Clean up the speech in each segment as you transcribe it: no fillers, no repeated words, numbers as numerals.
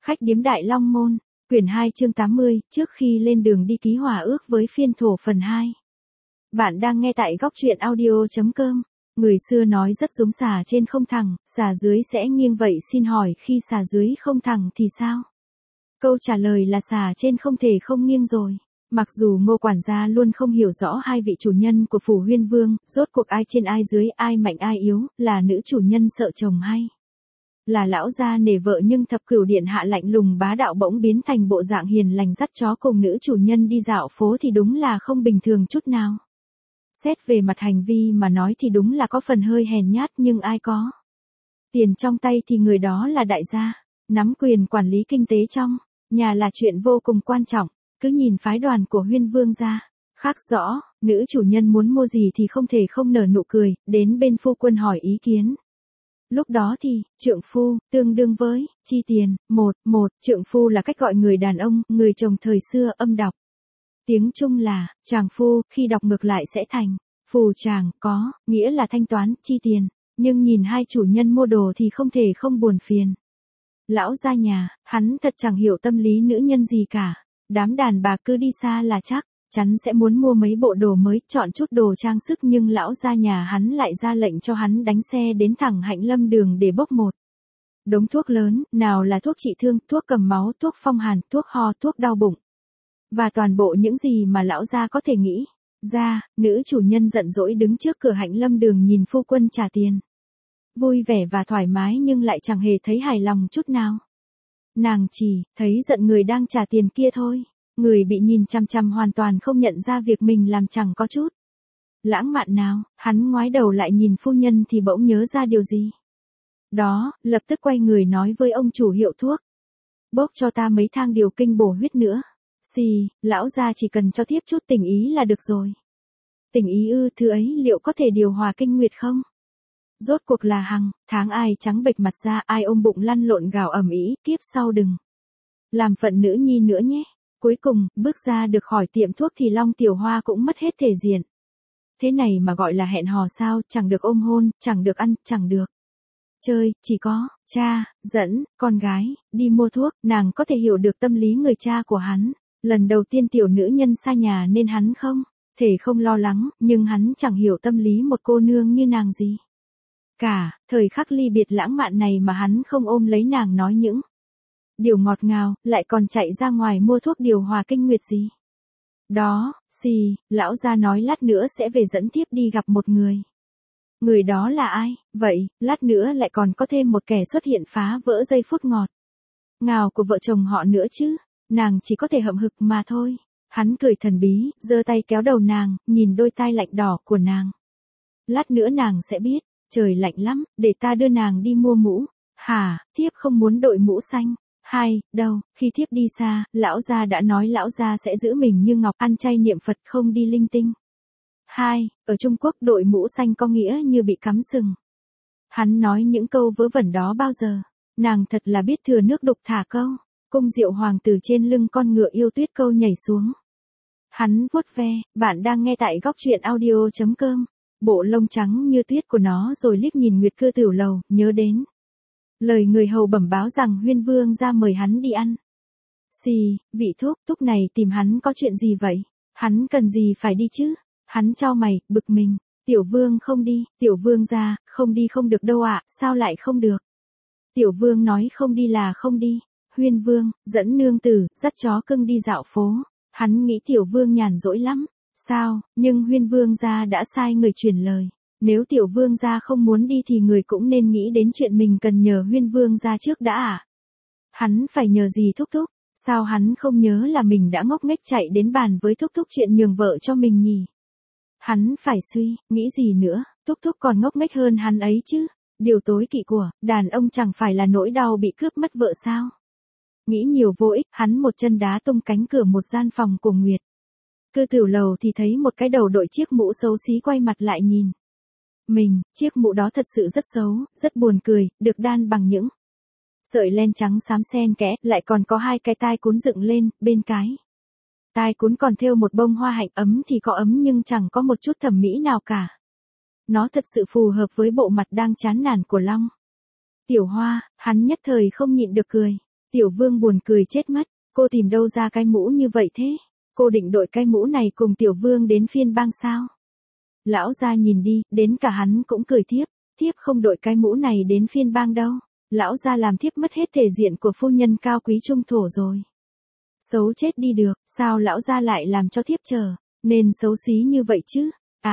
Khách điếm Đại Long Môn, quyển 2 chương 80, trước khi lên đường đi ký hòa ước với phiên thổ phần 2. Bạn đang nghe tại góc truyện audio.com. Người xưa nói rất giống xà trên không thẳng, xà dưới sẽ nghiêng, vậy xin hỏi khi xà dưới không thẳng thì sao? Câu trả lời là xà trên không thể không nghiêng rồi. Mặc dù Ngô quản gia luôn không hiểu rõ hai vị chủ nhân của phủ Huyên Vương, rốt cuộc ai trên ai dưới, ai mạnh ai yếu, là nữ chủ nhân sợ chồng hay là lão gia nể vợ, nhưng Thập Cửu điện hạ lạnh lùng bá đạo bỗng biến thành bộ dạng hiền lành dắt chó cùng nữ chủ nhân đi dạo phố thì đúng là không bình thường chút nào. Xét về mặt hành vi mà nói thì đúng là có phần hơi hèn nhát, nhưng ai có tiền trong tay thì người đó là đại gia, nắm quyền quản lý kinh tế trong nhà là chuyện vô cùng quan trọng. Cứ nhìn phái đoàn của Huyên Vương gia, khác rõ, nữ chủ nhân muốn mua gì thì không thể không nở nụ cười, đến bên phu quân hỏi ý kiến. Lúc đó thì, trượng phu, tương đương với, chi tiền, trượng phu là cách gọi người đàn ông, người chồng thời xưa âm đọc. Tiếng Trung là, chàng phu, khi đọc ngược lại sẽ thành, phù chàng, có, nghĩa là thanh toán, chi tiền, nhưng nhìn hai chủ nhân mua đồ thì không thể không buồn phiền. Lão gia nhà, hắn thật chẳng hiểu tâm lý nữ nhân gì cả. Đám đàn bà cứ đi xa là chắc chắn sẽ muốn mua mấy bộ đồ mới, chọn chút đồ trang sức, nhưng lão gia nhà hắn lại ra lệnh cho hắn đánh xe đến thẳng Hạnh Lâm đường để bốc một đống thuốc lớn, nào là thuốc trị thương, thuốc cầm máu, thuốc phong hàn, thuốc ho, thuốc đau bụng. Và toàn bộ những gì mà lão gia có thể nghĩ ra. Nữ chủ nhân giận dỗi đứng trước cửa Hạnh Lâm đường nhìn phu quân trả tiền. Vui vẻ và thoải mái nhưng lại chẳng hề thấy hài lòng chút nào. Nàng chỉ thấy giận người đang trả tiền kia thôi. Người bị nhìn chằm chằm hoàn toàn không nhận ra việc mình làm chẳng có chút lãng mạn nào. Hắn ngoái đầu lại nhìn phu nhân thì bỗng nhớ ra điều gì đó, lập tức quay người nói với ông chủ hiệu thuốc. Bốc cho ta mấy thang điều kinh bổ huyết nữa. Xì, lão gia chỉ cần cho thiếp chút tình ý là được rồi. Tình ý ư? Thứ ấy liệu có thể điều hòa kinh nguyệt không? Rốt cuộc là hằng tháng ai trắng bệch mặt ra, ai ôm bụng lăn lộn gào ầm ĩ, kiếp sau đừng làm phận nữ nhi nữa nhé. Cuối cùng, bước ra được khỏi tiệm thuốc thì Long Tiểu Hoa cũng mất hết thể diện. Thế này mà gọi là hẹn hò sao? Chẳng được ôm hôn, chẳng được ăn, chẳng được chơi, chỉ có cha dẫn con gái đi mua thuốc. Nàng có thể hiểu được tâm lý người cha của hắn. Lần đầu tiên tiểu nữ nhân xa nhà nên hắn không thể không lo lắng, nhưng hắn chẳng hiểu tâm lý một cô nương như nàng gì cả. Thời khắc ly biệt lãng mạn này mà hắn không ôm lấy nàng nói những điều ngọt ngào, lại còn chạy ra ngoài mua thuốc điều hòa kinh nguyệt gì đó. Xì, lão gia nói lát nữa sẽ về dẫn thiếp đi gặp một người. Người đó là ai? Vậy, lát nữa lại còn có thêm một kẻ xuất hiện phá vỡ giây phút ngọt ngào của vợ chồng họ nữa chứ. Nàng chỉ có thể hậm hực mà thôi. Hắn cười thần bí, giơ tay kéo đầu nàng, nhìn đôi tai lạnh đỏ của nàng. Lát nữa nàng sẽ biết, trời lạnh lắm, để ta đưa nàng đi mua mũ. Hả, thiếp không muốn đội mũ xanh. Đâu, khi thiếp đi xa, lão gia đã nói lão gia sẽ giữ mình như ngọc, ăn chay niệm Phật, không đi linh tinh. Ở Trung Quốc đội mũ xanh có nghĩa như bị cắm sừng. Hắn nói những câu vớ vẩn đó bao giờ? Nàng thật là biết thừa nước đục thả câu. Cung Diệu Hoàng từ trên lưng con ngựa yêu tuyết câu nhảy xuống. Hắn vuốt ve. Bạn đang nghe tại góc truyện audio.com. Bộ lông trắng như tuyết của nó, rồi liếc nhìn Nguyệt Cư Tiểu Lầu, nhớ đến lời người hầu bẩm báo rằng Huyên Vương ra mời hắn đi ăn. Xì, vị thúc này tìm hắn có chuyện gì vậy? Hắn cần gì phải đi chứ? Hắn chau mày, bực mình. Tiểu Vương không đi, Tiểu Vương ra, không đi không được đâu ạ. Sao lại không được? Tiểu Vương nói không đi là không đi. Huyên Vương, dẫn nương tử, dắt chó cưng đi dạo phố. Hắn nghĩ Tiểu Vương nhàn rỗi lắm. Sao, nhưng Huyên Vương gia đã sai người truyền lời. Nếu Tiểu Vương gia không muốn đi thì người cũng nên nghĩ đến chuyện mình cần nhờ Huyên Vương gia trước đã à? Hắn phải nhờ gì thúc? Sao hắn không nhớ là mình đã ngốc nghếch chạy đến bàn với thúc chuyện nhường vợ cho mình nhỉ? Hắn phải suy nghĩ gì nữa, thúc còn ngốc nghếch hơn hắn ấy chứ. Điều tối kỵ của đàn ông chẳng phải là nỗi đau bị cướp mất vợ sao? Nghĩ nhiều vô ích, hắn một chân đá tung cánh cửa một gian phòng của Nguyệt Cư Tiểu Lầu thì thấy một cái đầu đội chiếc mũ xấu xí quay mặt lại nhìn mình. Chiếc mũ đó thật sự rất xấu, rất buồn cười, được đan bằng những sợi len trắng xám xen kẽ, lại còn có hai cái tai cún dựng lên, bên cái tai cún còn thêu một bông hoa hạnh. Ấm thì có ấm nhưng chẳng có một chút thẩm mỹ nào cả. Nó thật sự phù hợp với bộ mặt đang chán nản của Long Tiểu Hoa. Hắn nhất thời không nhịn được cười. Tiểu vương buồn cười chết mất, cô tìm đâu ra cái mũ như vậy thế? Cô định đội cái mũ này cùng tiểu vương đến phiên bang sao? Lão gia nhìn đi, đến cả hắn cũng cười thiếp, thiếp không đội cái mũ này đến phiên bang đâu. Lão gia làm thiếp mất hết thể diện của phu nhân cao quý trung thổ rồi. Xấu chết đi được, sao lão gia lại làm cho thiếp chờ, nên xấu xí như vậy chứ?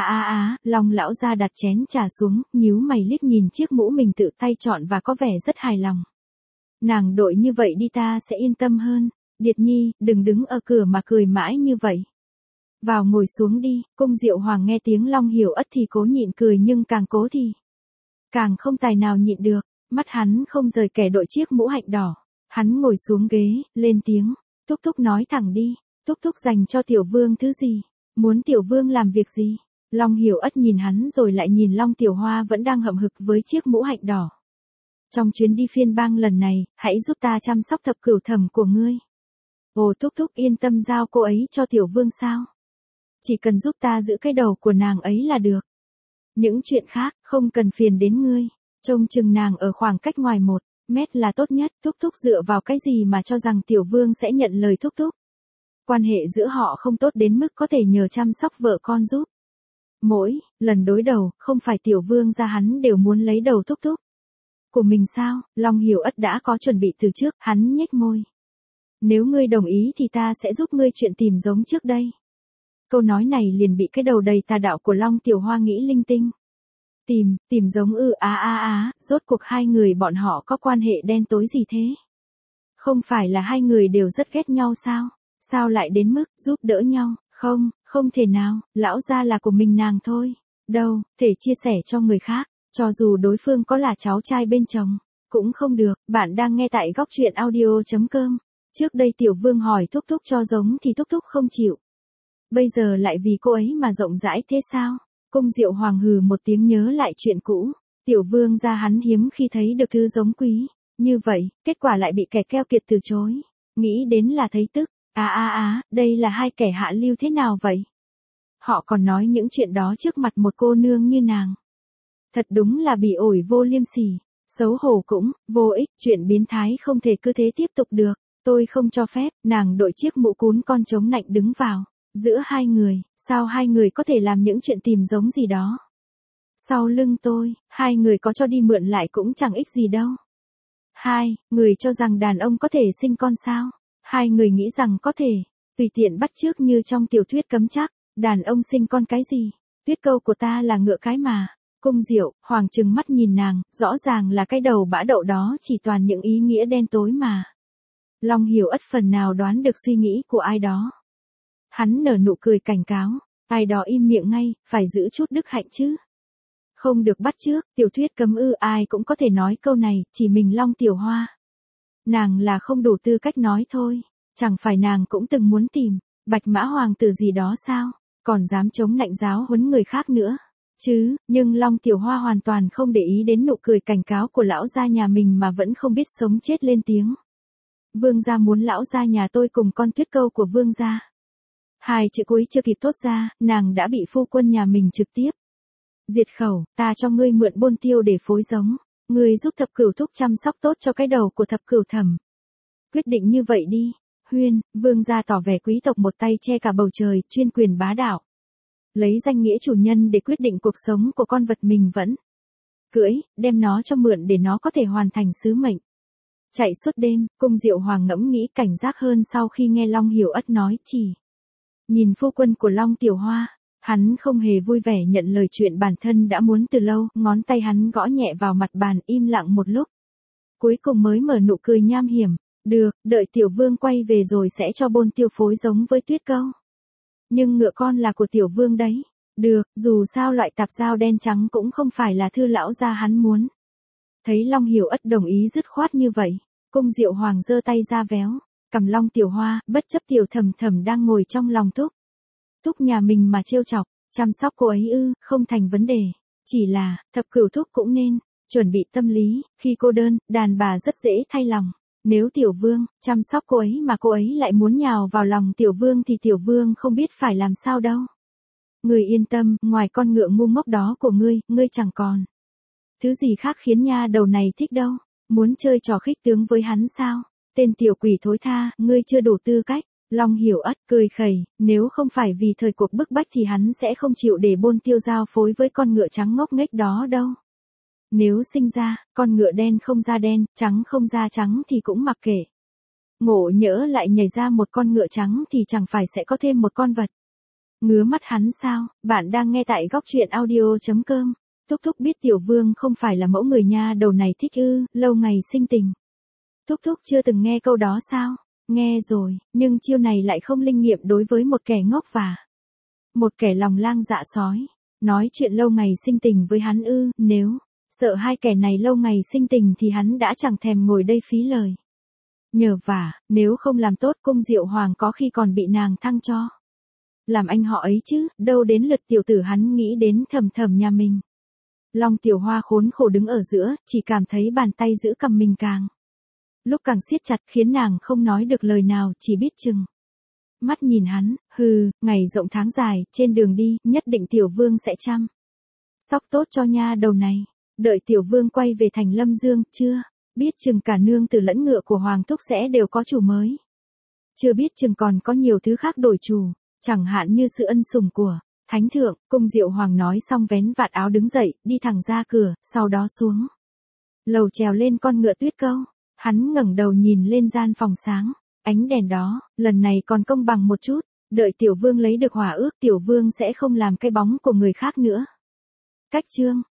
Long lão gia đặt chén trà xuống, nhíu mày liếc nhìn chiếc mũ mình tự tay chọn và có vẻ rất hài lòng. Nàng đội như vậy đi ta sẽ yên tâm hơn. Điệt nhi, đừng đứng ở cửa mà cười mãi như vậy. Vào ngồi xuống đi, cung Diệu Hoàng nghe tiếng Long Hiểu Ất thì cố nhịn cười nhưng càng cố thì càng không tài nào nhịn được, mắt hắn không rời kẻ đội chiếc mũ hạnh đỏ. Hắn ngồi xuống ghế, lên tiếng, thúc thúc nói thẳng đi, thúc thúc dành cho tiểu vương thứ gì, muốn tiểu vương làm việc gì. Long Hiểu Ất nhìn hắn rồi lại nhìn Long Tiểu Hoa vẫn đang hậm hực với chiếc mũ hạnh đỏ. Trong chuyến đi phiên bang lần này, hãy giúp ta chăm sóc thập cửu thẩm của ngươi. Ồ thúc thúc yên tâm giao cô ấy cho tiểu vương sao? Chỉ cần giúp ta giữ cái đầu của nàng ấy là được. Những chuyện khác, không cần phiền đến ngươi. Trông chừng nàng ở khoảng cách ngoài 1 mét là tốt nhất. Thúc thúc dựa vào cái gì mà cho rằng tiểu vương sẽ nhận lời thúc thúc? Quan hệ giữa họ không tốt đến mức có thể nhờ chăm sóc vợ con giúp. Mỗi lần đối đầu, không phải tiểu vương ra hắn đều muốn lấy đầu thúc thúc của mình sao? Long Hiểu Ất đã có chuẩn bị từ trước, hắn nhếch môi. Nếu ngươi đồng ý thì ta sẽ giúp ngươi chuyện tìm giống trước đây. Câu nói này liền bị cái đầu đầy tà đạo của Long Tiểu Hoa nghĩ linh tinh. Tìm giống rốt cuộc hai người bọn họ có quan hệ đen tối gì thế? Không phải là hai người đều rất ghét nhau sao? Sao lại đến mức giúp đỡ nhau? Không thể nào, lão gia là của mình nàng thôi. Đâu, thể chia sẻ cho người khác, cho dù đối phương có là cháu trai bên chồng, cũng không được. Bạn đang nghe tại góc truyện audio.com. Trước đây tiểu vương hỏi thúc thúc cho giống thì thúc thúc không chịu. Bây giờ lại vì cô ấy mà rộng rãi thế sao? Cung Diệu Hoàng hừ một tiếng nhớ lại chuyện cũ. Tiểu vương gia hắn hiếm khi thấy được thứ giống quý. Như vậy, kết quả lại bị kẻ keo kiệt từ chối. Nghĩ đến là thấy tức. Đây là hai kẻ hạ lưu thế nào vậy? Họ còn nói những chuyện đó trước mặt một cô nương như nàng. Thật đúng là bị ổi vô liêm sỉ. Xấu hổ cũng, vô ích, chuyện biến thái không thể cứ thế tiếp tục được. Tôi không cho phép. Nàng đội chiếc mũ cún con trống nạnh đứng vào. Giữa hai người, sao hai người có thể làm những chuyện tìm giống gì đó? Sau lưng tôi, hai người có cho đi mượn lại cũng chẳng ích gì đâu. Hai người cho rằng đàn ông có thể sinh con sao? Hai người nghĩ rằng có thể, tùy tiện bắt chước như trong tiểu thuyết cấm chắc, đàn ông sinh con cái gì? Tuyết câu của ta là ngựa cái mà. Cung Diệu Hoàng trừng mắt nhìn nàng, rõ ràng là cái đầu bã đậu đó chỉ toàn những ý nghĩa đen tối mà. Long Hiểu Ất phần nào đoán được suy nghĩ của ai đó. Hắn nở nụ cười cảnh cáo, ai đó im miệng ngay, phải giữ chút đức hạnh chứ. Không được bắt chước, tiểu thuyết cấm ai cũng có thể nói câu này, chỉ mình Long Tiểu Hoa. Nàng là không đủ tư cách nói thôi, chẳng phải nàng cũng từng muốn tìm Bạch Mã Hoàng tử gì đó sao, còn dám chống nạnh giáo huấn người khác nữa. Nhưng Long Tiểu Hoa hoàn toàn không để ý đến nụ cười cảnh cáo của lão gia nhà mình mà vẫn không biết sống chết lên tiếng. Vương gia muốn lão gia nhà tôi cùng con tuyết câu của vương gia. Hai chữ cuối chưa kịp thốt ra, nàng đã bị phu quân nhà mình trực tiếp diệt khẩu. Ta cho ngươi mượn bôn tiêu để phối giống, ngươi giúp thập cửu thúc chăm sóc tốt cho cái đầu của thập cửu thẩm. Quyết định như vậy đi. Huyên, vương gia tỏ vẻ quý tộc một tay che cả bầu trời, chuyên quyền bá đạo. Lấy danh nghĩa chủ nhân để quyết định cuộc sống của con vật mình vẫn cưỡi, đem nó cho mượn để nó có thể hoàn thành sứ mệnh. Chạy suốt đêm, Cung Diệu Hoàng ngẫm nghĩ cảnh giác hơn sau khi nghe Long Hiểu Ất nói chỉ. Nhìn phu quân của Long Tiểu Hoa, hắn không hề vui vẻ nhận lời chuyện bản thân đã muốn từ lâu, ngón tay hắn gõ nhẹ vào mặt bàn im lặng một lúc. Cuối cùng mới mở nụ cười nham hiểm, được, đợi tiểu vương quay về rồi sẽ cho bôn tiêu phối giống với tuyết câu. Nhưng ngựa con là của tiểu vương đấy. Được, dù sao loại tạp dao đen trắng cũng không phải là thư lão gia hắn muốn. Thấy Long Hiểu Ất đồng ý dứt khoát như vậy, Cung Diệu Hoàng giơ tay ra véo, cầm Long Tiểu Hoa, bất chấp tiểu thẩm thẩm đang ngồi trong lòng thúc. Thúc nhà mình mà trêu chọc, chăm sóc cô ấy không thành vấn đề. Chỉ là, thập cửu thúc cũng nên chuẩn bị tâm lý, khi cô đơn, đàn bà rất dễ thay lòng. Nếu tiểu vương chăm sóc cô ấy mà cô ấy lại muốn nhào vào lòng tiểu vương thì tiểu vương không biết phải làm sao đâu. Ngươi yên tâm, ngoài con ngựa ngu ngốc đó của ngươi chẳng còn thứ gì khác khiến nha đầu này thích đâu. Muốn chơi trò khích tướng với hắn sao? Tên tiểu quỷ thối tha, ngươi chưa đủ tư cách. Long Hiểu Ất cười khẩy, nếu không phải vì thời cuộc bức bách thì hắn sẽ không chịu để Bôn Tiêu giao phối với con ngựa trắng ngốc nghếch đó đâu. Nếu sinh ra, con ngựa đen không da đen, trắng không da trắng thì cũng mặc kệ. Ngộ nhỡ lại nhảy ra một con ngựa trắng thì chẳng phải sẽ có thêm một con vật. Ngứa mắt hắn sao? Bạn đang nghe tại góc truyện audio.com. Thúc thúc biết Tiểu Vương không phải là mẫu người nha đầu này thích ư, lâu ngày sinh tình. Thúc thúc chưa từng nghe câu đó sao? Nghe rồi, nhưng chiêu này lại không linh nghiệm đối với một kẻ ngốc và một kẻ lòng lang dạ sói. Nói chuyện lâu ngày sinh tình với hắn ư, nếu sợ hai kẻ này lâu ngày sinh tình thì hắn đã chẳng thèm ngồi đây phí lời. Nhờ vả, nếu không làm tốt cung Diệu Hoàng có khi còn bị nàng thăng cho làm anh họ ấy chứ, đâu đến lượt tiểu tử hắn nghĩ đến thầm thầm nhà mình. Long Tiểu Hoa khốn khổ đứng ở giữa, chỉ cảm thấy bàn tay giữ cầm mình lúc càng siết chặt khiến nàng không nói được lời nào, chỉ biết chừng mắt nhìn hắn, hừ, ngày rộng tháng dài, trên đường đi, nhất định Tiểu Vương sẽ chăm sóc tốt cho nha đầu này. Đợi Tiểu Vương quay về thành Lâm Dương, chưa biết chừng cả nương tử lẫn ngựa của Hoàng thúc sẽ đều có chủ mới. Chưa biết chừng còn có nhiều thứ khác đổi chủ, chẳng hạn như sự ân sủng của Thánh thượng. Cung Diệu Hoàng nói xong vén vạt áo đứng dậy, đi thẳng ra cửa, sau đó xuống lầu trèo lên con ngựa tuyết câu. Hắn ngẩng đầu nhìn lên gian phòng sáng, ánh đèn đó, lần này còn công bằng một chút, đợi Tiểu Vương lấy được hỏa ước Tiểu Vương sẽ không làm cái bóng của người khác nữa. Cách chương